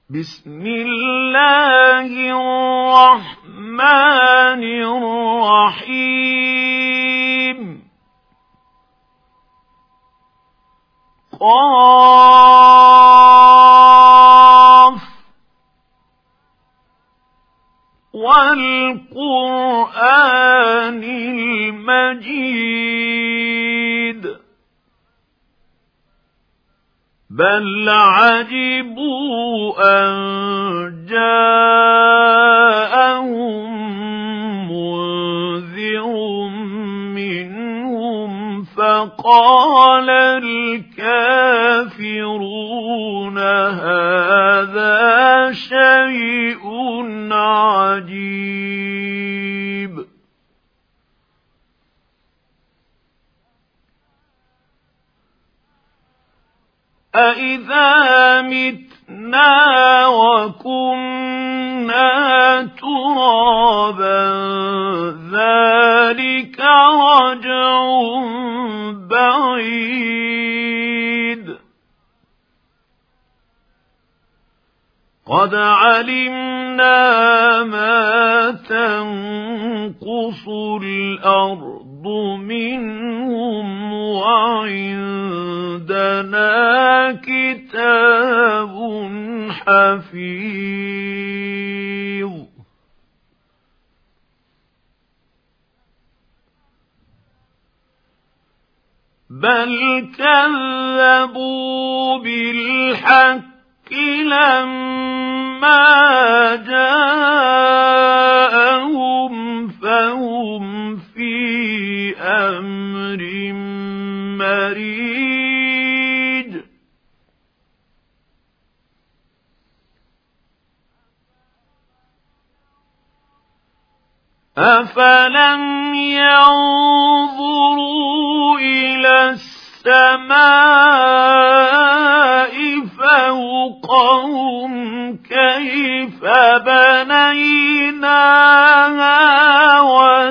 بسم الله الرحمن الرحيم قاف والقرآن المجيد بل عجبوا أن جاءهم منذر منهم فقال الكافرون هذا شيء عجيب أَإِذَا مِتْنَا وَكُنَّا تُرَابًا ذَلِكَ رَجْعٌ بَعِيدٌ قَدْ عَلِمْنَا مَا تَنقُصُ الْأَرْضُ مِنْهُمْ وَعِندَنَا كِتَابٌ حَفِيظٌ بَلْ كَذَّبُوا بِالْحَقِّ لَمَّا جَاءَهُمْ فَهُمْ فِي أَمْرٍ مَّرِيجٍ أَفَلَمْ يَنظُرُوا إِلَى السَّمَاءِ فَوْقَهُمْ كَيْفَ بَنَيْنَاهَا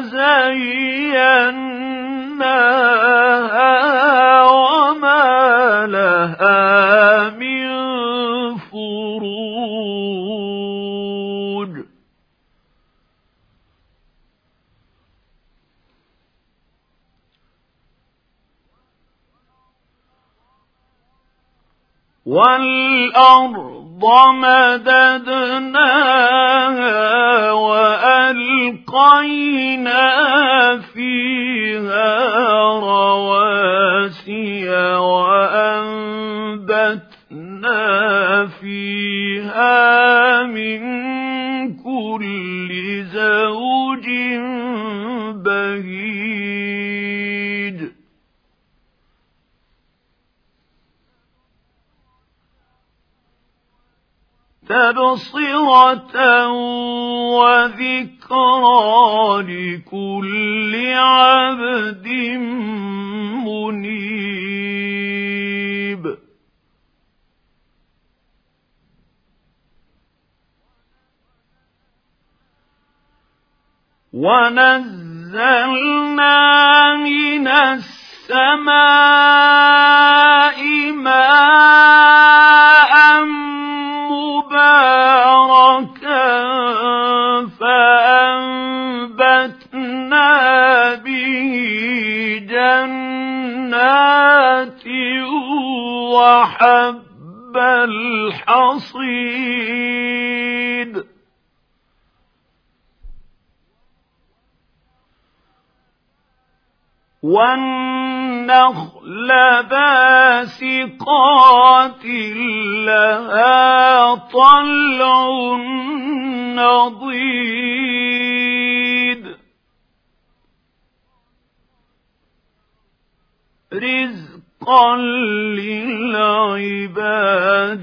وَزَيَّنَّاهَا وَمَا لَهَا مِن فُرُوجٍ وَالْأَرْضَ مَدَدْنَاهَا وَأَلْقَيْنَا فِيهَا رَوَاسِيَ وَأَنبَتْنَا فِيهَا مِن كُلِّ زَوْجٍ بَهِيجٍ تَبْصِرَةً وَذِكْرَىٰ لِكُلِّ عَبْدٍ مُّنِيبٍ وَنَزَّلْنَا مِنَ السَّمَاءِ مَاءً مُبَارَكًا فَأَنبَتْنَا بِهِ جَنَّاتٍ وَحَبَّ الْحَصِيدِ وَالنَّخْلَ بَاسِقَاتٍ لَهَا طَلْعٌ نَضِيدٌ رِزْقًا لِلْعِبَادِ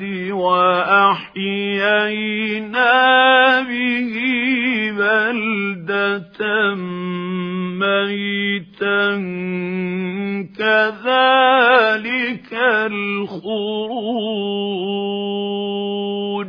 وَأَحْيَيْنَا بِهِ بَلْدَةً مَّيْتًا كَذَلِكَ الْخُرُوجُ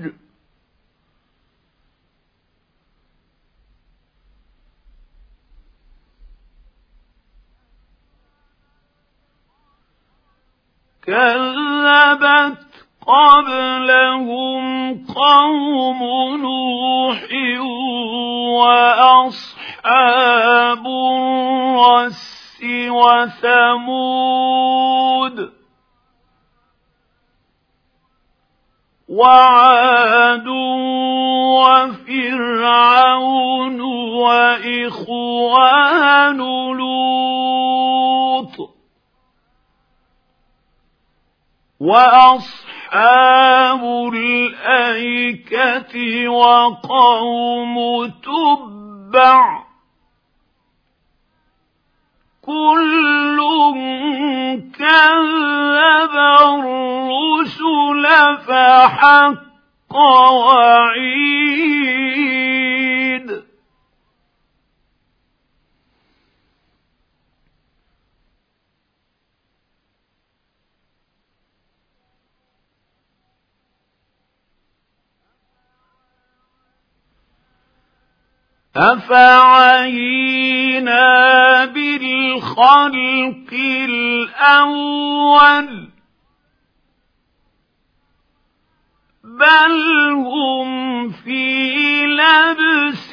كَذَّبَتْ قَبْلَهُمْ وقوم نوح وأصحاب الرس وثمود وعاد وفرعون وإخوان لوط وأصحاب الأيكة وقوم تبع كل كذب الرسل فحق وعيد أفعينا بالخلق الأول بل هم في لبس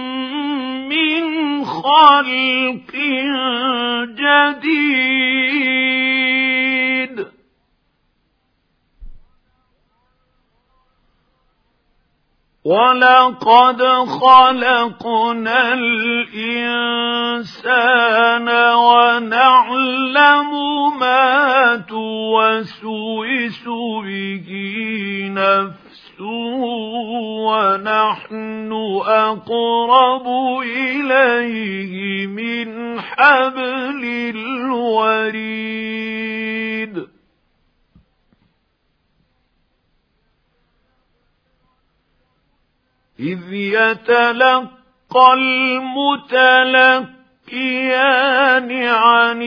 من خلق جديد ولقد خلقنا الإنسان ونعلم ما توسوس به نفسه ونحن أقرب إليه من حبل الوريد إذ يتلقى المتلقيان عن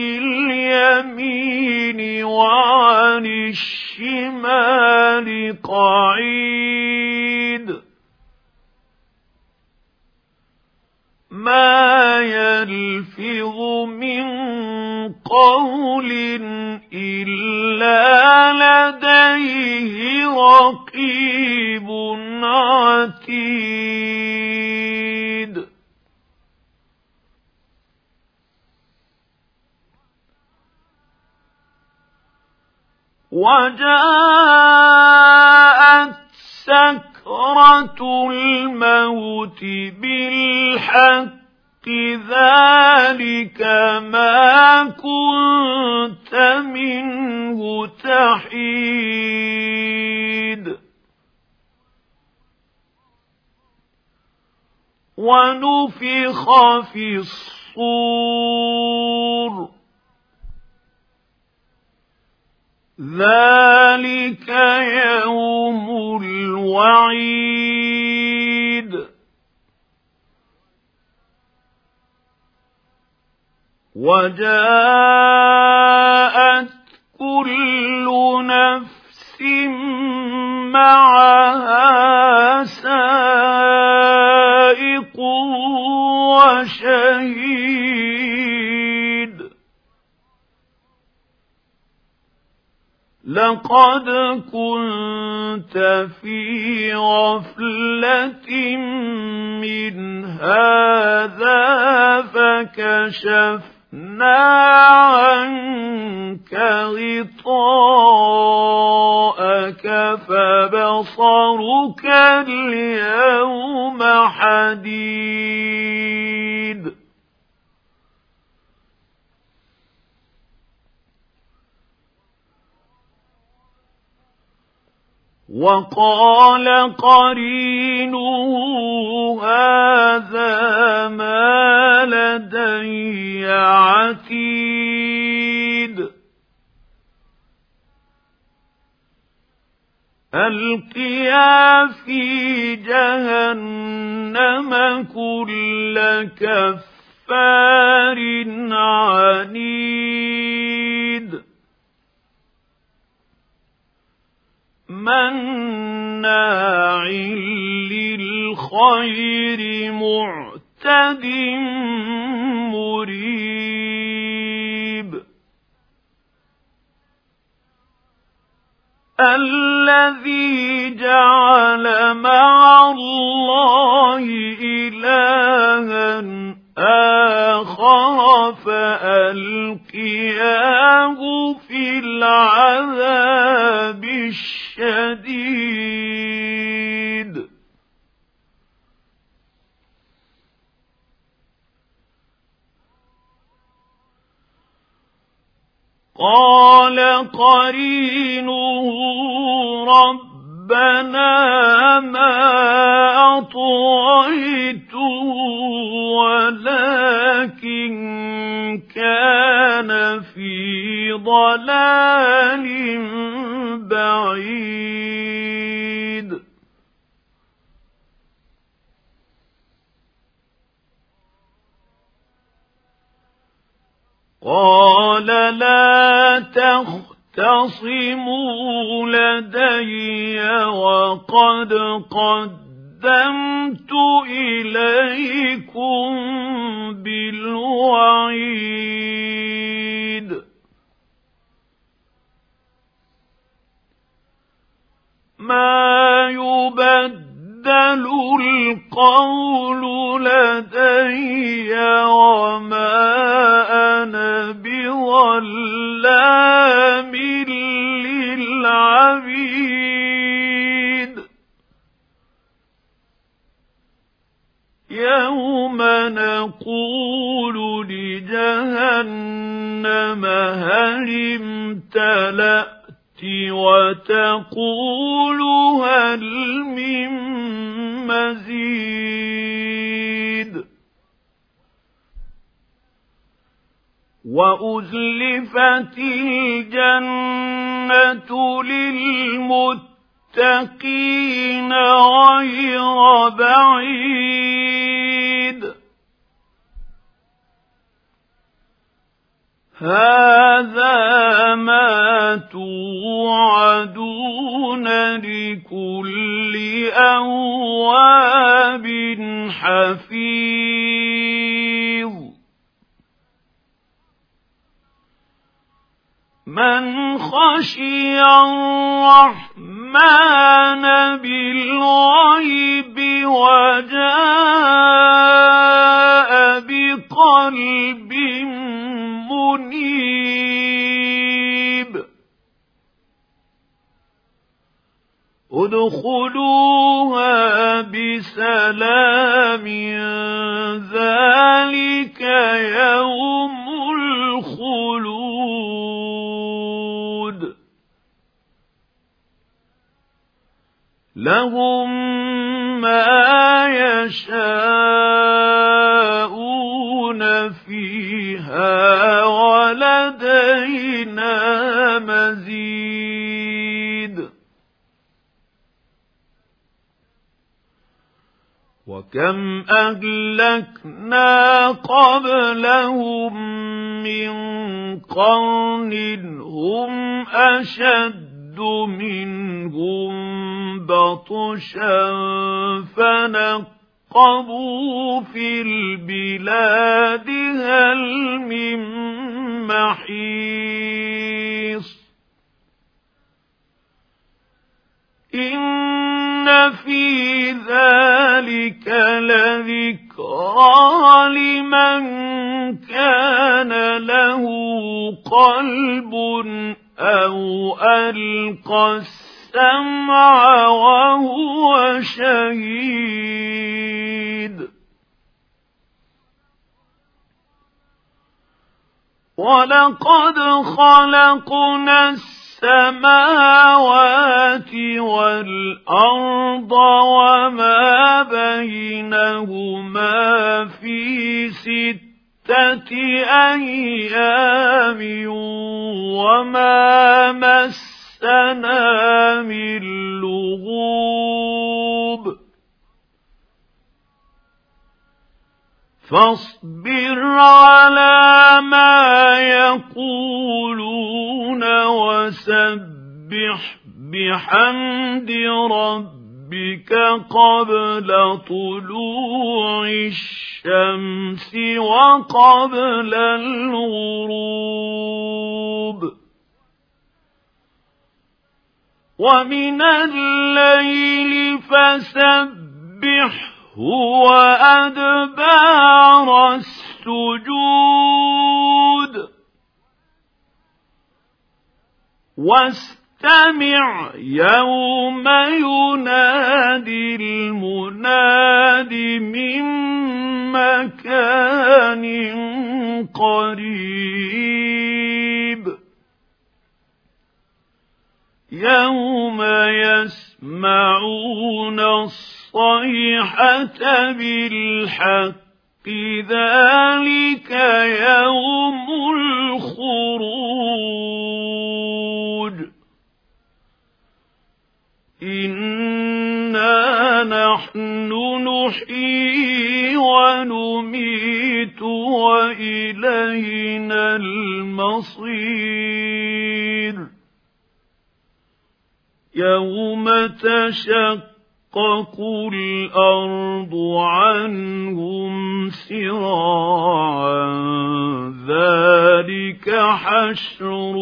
اليمين وعن الشمال قعيد ما يلفظ من قول إلا لديه رقيب عتيد وجاءت سكرة الموت بالحق ذلك ما كنت منه تحيد ونفخ في الصور ذلك يوم الوعيد وجاءت كل نفس معها سائق وشهيد لقد كنت في غفلة من هذا فكشفنا عنك غطاءك فبصرك اليوم حديد وقال قرينه هذا ما لدي عتيد ألقيا في جهنم كل كفار عنيد مناع للخير معتد مريب الذي جعل نجعل مع الله إلها آخر فألقياه في العذاب الشديد. قال قرينه ربنا ما أطغيته ولكن كان في ضلال بعيد. قال لا تختصموا لدي وقد قدمت إليكم بالوعيد. ما يبدل القول لدي وما أنا بظلام للعبيد. يوم نقول لجهنم هل امتلأت وتقول هل من مزيد. وأزلفت الجنة للمتقين غير بعيد. هذا ما توعدون لكل أواب حفيظ. من خشي الرحمن بالغيب وجاء بقلب منيب. ادخلوها بسلام ذلك يوم الخلود. لهم ما يشاءون فيها ولدينا مزيد. وكم أهلكنا قبلهم من قرن هم أشد منهم بطشا فنقبوا في البلاد هل من محيص. إن في ذلك لذكرى لمن كان له قلب أو ألقى السمع وهو شهيد. ولقد خلقنا السماوات والأرض وما بينهما في 6 أيام وما مسنا من لغوب. فاصبر على ما يقولون وسبح بحمد ربك قبل طلوع الشمس وقبل الغروب. ومن الليل فسبحه وأدبار السجود واستمع يوم ينادي المناد من مكان قريب يوم يسمعون الصيحة بالحق ذلك يوم الخروج إنا نحن نحيي ونميت وإلينا المصير يوم تشقق الأرض عنهم سراعا ذلك حشر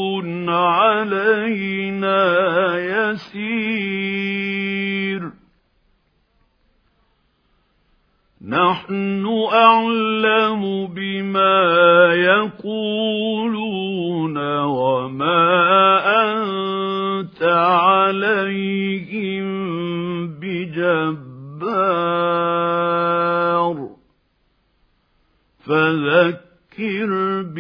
علينا يسير نحن أعلم بما يقولون وما أنت عليهم بجبار فذكر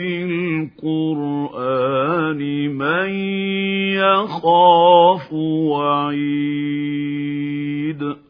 بالقرآن من يخاف وعيد